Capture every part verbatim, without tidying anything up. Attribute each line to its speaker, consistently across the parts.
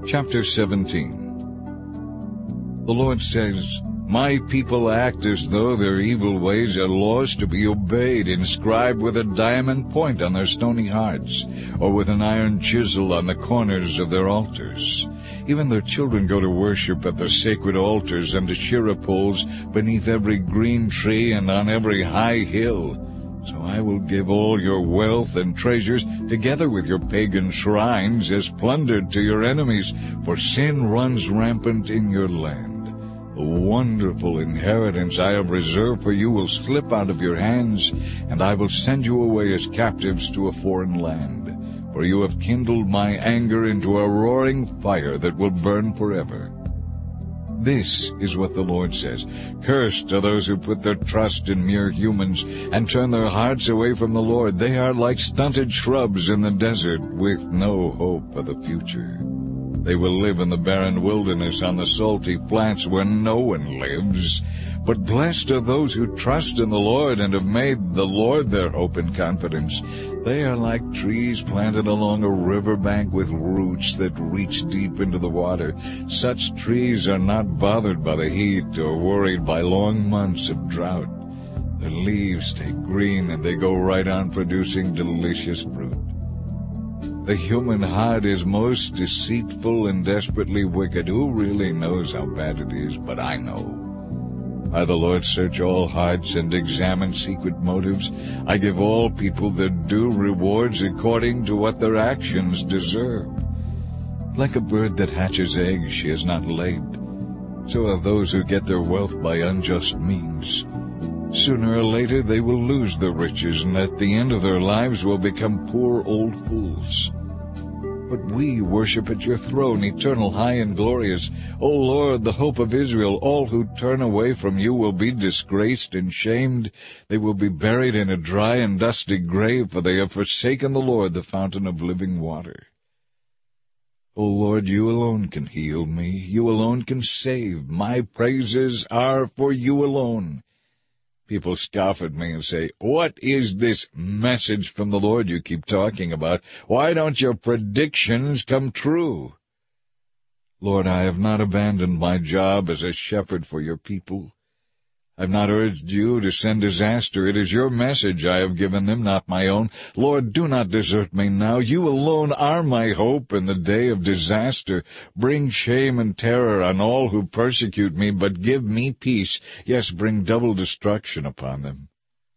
Speaker 1: Chapter seventeen. The Lord says, "My people act as though their evil ways are laws to be obeyed, inscribed with a diamond point on their stony hearts, or with an iron chisel on the corners of their altars. Even their children go to worship at the sacred altars and to Asherah poles beneath every green tree and on every high hill. So I will give all your wealth and treasures, together with your pagan shrines, as plunder to your enemies, for sin runs rampant in your land. The wonderful inheritance I have reserved for you will slip out of your hands, and I will send you away as captives to a foreign land. For you have kindled my anger into a roaring fire that will burn forever." This is what the Lord says. "Cursed are those who put their trust in mere humans and turn their hearts away from the Lord. They are like stunted shrubs in the desert with no hope for the future. They will live in the barren wilderness on the salty flats where no one lives. But blessed are those who trust in the Lord and have made the Lord their hope and confidence. They are like trees planted along a riverbank with roots that reach deep into the water. Such trees are not bothered by the heat or worried by long months of drought. Their leaves stay green and they go right on producing delicious fruit. The human heart is most deceitful and desperately wicked. Who really knows how bad it is? But I know. I, the Lord, search all hearts and examine secret motives. I give all people their due rewards according to what their actions deserve. Like a bird that hatches eggs she has not laid, so are those who get their wealth by unjust means. Sooner or later they will lose their riches, and at the end of their lives will become poor old fools. But we worship at your throne, eternal, high and glorious. O Lord, the hope of Israel, all who turn away from you will be disgraced and shamed. They will be buried in a dry and dusty grave, for they have forsaken the Lord, the fountain of living water. O Lord, you alone can heal me. You alone can save. My praises are for you alone. People scoff at me and say, "What is this message from the Lord you keep talking about? Why don't your predictions come true?" Lord, I have not abandoned my job as a shepherd for your people. I have not urged you to send disaster. It is your message I have given them, not my own. Lord, do not desert me now. You alone are my hope in the day of disaster. Bring shame and terror on all who persecute me, but give me peace. Yes, bring double destruction upon them.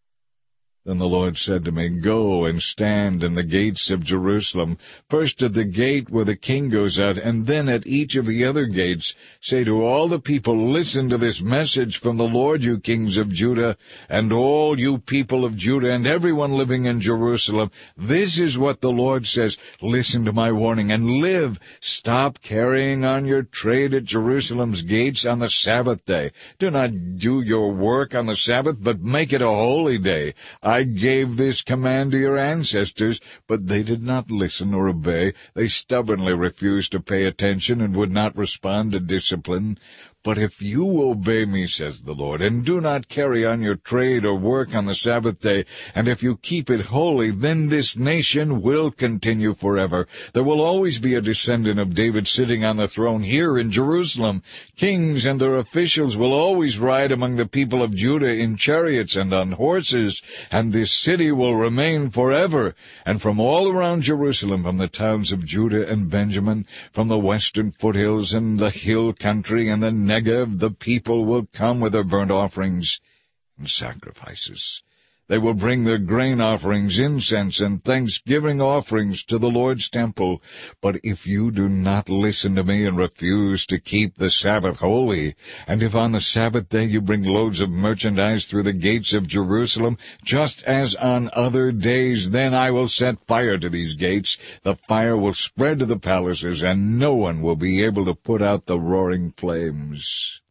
Speaker 1: Then the Lord said to me, "Go and stand in the gates of Jerusalem, first at the gate where the king goes out, and then at each of the other gates. Say to all the people, listen to this message from the Lord, you kings of Judah, and all you people of Judah, and everyone living in Jerusalem. This is what the Lord says. Listen to my warning and live. Stop carrying on your trade at Jerusalem's gates on the Sabbath day. Do not do your work on the Sabbath, but make it a holy day. I gave this command to your ancestors, but they did not listen or obey. They stubbornly refused to pay attention and would not respond to discipline. But if you obey me, says the Lord, and do not carry on your trade or work on the Sabbath day, and if you keep it holy, then this nation will continue forever. There will always be a descendant of David sitting on the throne here in Jerusalem. Kings and their officials will always ride among the people of Judah in chariots and on horses, and this city will remain forever. And from all around Jerusalem, from the towns of Judah and Benjamin, from the western foothills and the hill country and the Negev, the people will come with their burnt offerings and sacrifices. They will bring their grain offerings, incense, and thanksgiving offerings to the Lord's temple. But if you do not listen to me and refuse to keep the Sabbath holy, and if on the Sabbath day you bring loads of merchandise through the gates of Jerusalem, just as on other days, then I will set fire to these gates. The fire will spread to the palaces, and no one will be able to put out the roaring flames."